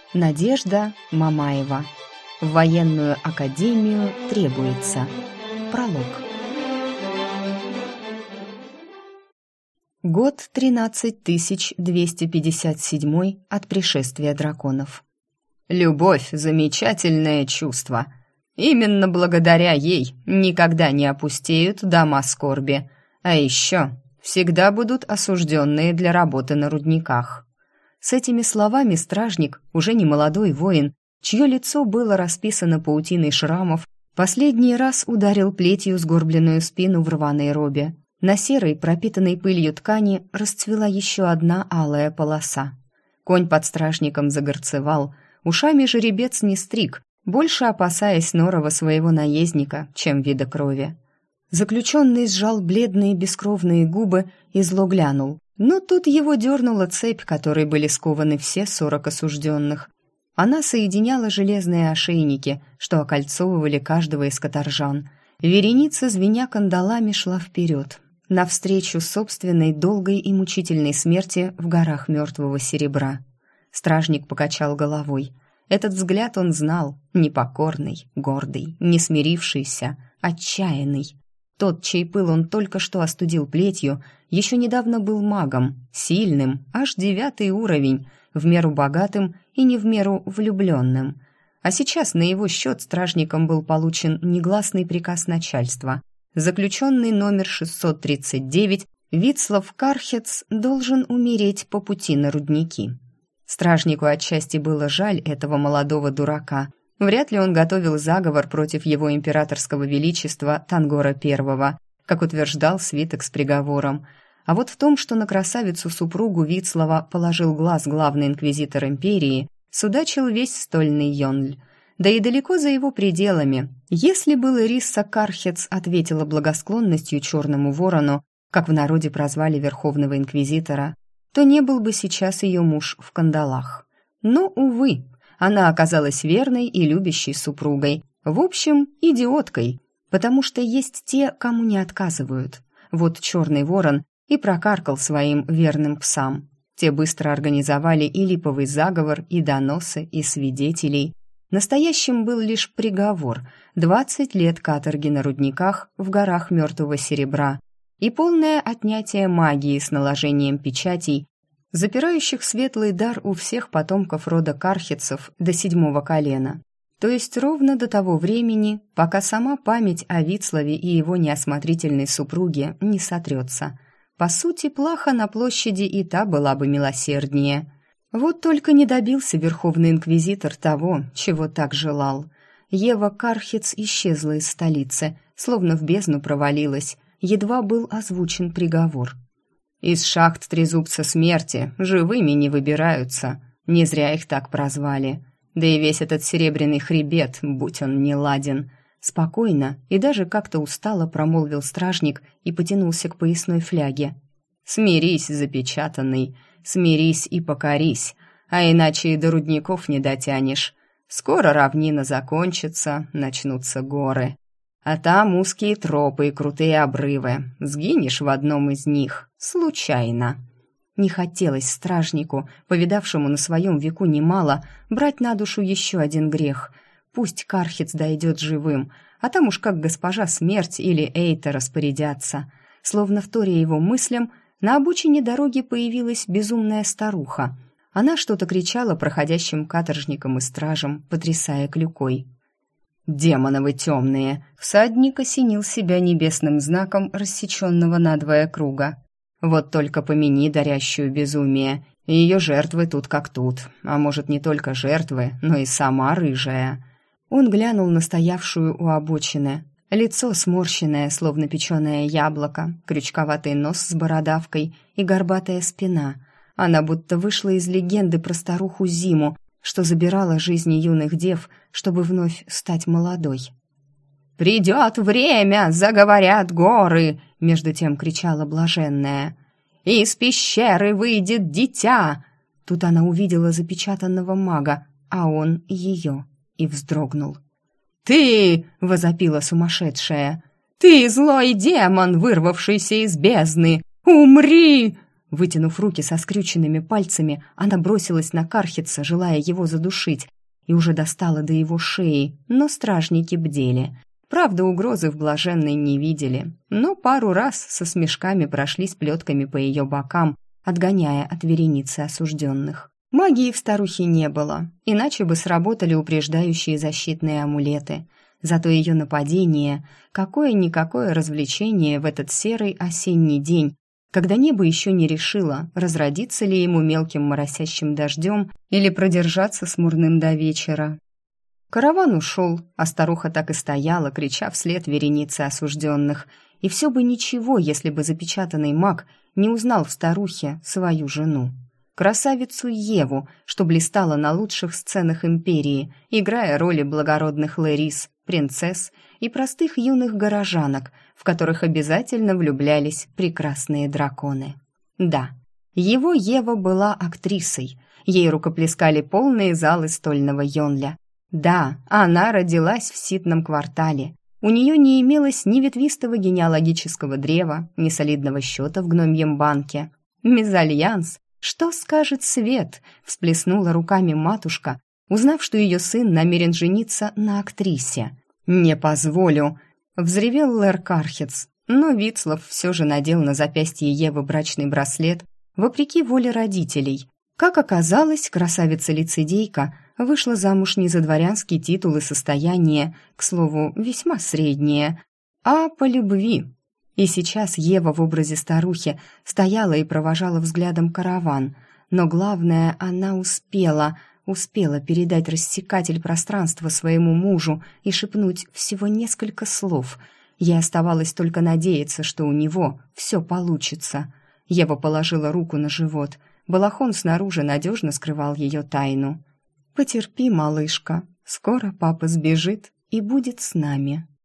Надежда Мамаева. В военную академию требуется. Пролог. Год 13257 от пришествия драконов. Любовь — замечательное чувство. Именно благодаря ей никогда не опустеют дома скорби. А еще всегда будут осужденные для работы на рудниках. С этими словами стражник, уже не молодой воин, чье лицо было расписано паутиной шрамов, последний раз ударил плетью сгорбленную спину в рваной робе. На серой, пропитанной пылью ткани, расцвела еще одна алая полоса. Конь под стражником загорцевал, ушами жеребец не стриг, больше опасаясь норова своего наездника, чем вида крови. Заключенный сжал бледные бескровные губы и зло глянул. Но тут его дернула цепь, которой были скованы все 40 осужденных. Она соединяла железные ошейники, что окольцовывали каждого из каторжан. Вереница, звеня кандалами, шла вперед, навстречу собственной долгой и мучительной смерти в горах мертвого серебра. Стражник покачал головой. Этот взгляд он знал, непокорный, гордый, не смирившийся, отчаянный. Тот, чей пыл он только что остудил плетью, еще недавно был магом, сильным, аж 9 уровень, в меру богатым и не в меру влюбленным. А сейчас на его счет стражником был получен негласный приказ начальства. Заключенный номер 639 Вицлав Кархец должен умереть по пути на рудники. Стражнику отчасти было жаль этого молодого дурака. Вряд ли он готовил заговор против его императорского величества Тангора I, как утверждал свиток с приговором. А вот в том, что на красавицу-супругу Вицлава положил глаз главный инквизитор империи, судачил весь стольный Йонль. Да и далеко за его пределами. Если бы Лариса Кархец ответила благосклонностью черному ворону, как в народе прозвали верховного инквизитора, то не был бы сейчас ее муж в кандалах. Но, увы, она оказалась верной и любящей супругой. В общем, идиоткой, потому что есть те, кому не отказывают. Вот черный ворон и прокаркал своим верным псам. Те быстро организовали и липовый заговор, и доносы, и свидетелей. Настоящим был лишь приговор — 20 лет каторги на рудниках в горах мертвого серебра и полное отнятие магии с наложением печатей, запирающих светлый дар у всех потомков рода кархицев до 7-го колена. То есть ровно до того времени, пока сама память о Вицлаве и его неосмотрительной супруге не сотрется. По сути, плаха на площади и та была бы милосерднее. Вот только не добился верховный инквизитор того, чего так желал. Ева Кархец исчезла из столицы, словно в бездну провалилась, едва был озвучен приговор. Из шахт трезубца смерти живыми не выбираются, не зря их так прозвали. Да и весь этот серебряный хребет, будь он неладен. Спокойно и даже как-то устало промолвил стражник и потянулся к поясной фляге. «Смирись, запечатанный, смирись и покорись, а иначе и до рудников не дотянешь. Скоро равнина закончится, начнутся горы. А там узкие тропы и крутые обрывы. Сгинешь в одном из них. Случайно». Не хотелось стражнику, повидавшему на своем веку немало, брать на душу еще один грех. Пусть Кархец дойдет живым, а там уж как госпожа Смерть или Эйта распорядятся. Словно вторя его мыслям, на обочине дороги появилась безумная старуха. Она что-то кричала проходящим каторжникам и стражам, потрясая клюкой. «Демоновы темные!» Всадник осенил себя небесным знаком рассеченного надвое круга. «Вот только помяни дарящую безумие, и ее жертвы тут как тут, а может, не только жертвы, но и сама рыжая». Он глянул на стоявшую у обочины. Лицо сморщенное, словно печеное яблоко, крючковатый нос с бородавкой и горбатая спина. Она будто вышла из легенды про старуху Зиму, что забирала жизни юных дев, чтобы вновь стать молодой. «Придет время, заговорят горы!» — между тем кричала блаженная. «Из пещеры выйдет дитя!» Тут она увидела запечатанного мага, а он ее, и вздрогнул. «Ты!» — возопила сумасшедшая. «Ты злой демон, вырвавшийся из бездны! Умри!» Вытянув руки со скрюченными пальцами, она бросилась на Кархица, желая его задушить, и уже достала до его шеи, но стражники бдели. Правда, угрозы в блаженной не видели, но пару раз со смешками прошлись плетками по ее бокам, отгоняя от вереницы осужденных. Магии в старухе не было, иначе бы сработали упреждающие защитные амулеты. Зато ее нападение – какое-никакое развлечение в этот серый осенний день, когда небо еще не решило, разродиться ли ему мелким моросящим дождем или продержаться смурным до вечера. Караван ушел, а старуха так и стояла, крича вслед веренице осужденных. И все бы ничего, если бы запечатанный маг не узнал в старухе свою жену. Красавицу Еву, что блистала на лучших сценах империи, играя роли благородных лэрис, принцесс и простых юных горожанок, в которых обязательно влюблялись прекрасные драконы. Да, его Ева была актрисой, ей рукоплескали полные залы стольного Йонля. Да, она родилась в Ситном квартале. У нее не имелось ни ветвистого генеалогического древа, ни солидного счета в гномьем банке. Мезальянс, что скажет свет, всплеснула руками матушка, узнав, что ее сын намерен жениться на актрисе. «Не позволю!» — взревел Лэр Кархец, но Вицлав все же надел на запястье Евы брачный браслет, вопреки воле родителей. Как оказалось, красавица-лицедейка вышла замуж не за дворянский титул и состояние, к слову, весьма среднее, а по любви. И сейчас Ева в образе старухи стояла и провожала взглядом караван, но главное, она успела передать рассекатель пространства своему мужу и шепнуть всего несколько слов. Ей оставалось только надеяться, что у него все получится. Ева положила руку на живот. Балахон снаружи надежно скрывал ее тайну. «Потерпи, малышка, скоро папа сбежит и будет с нами».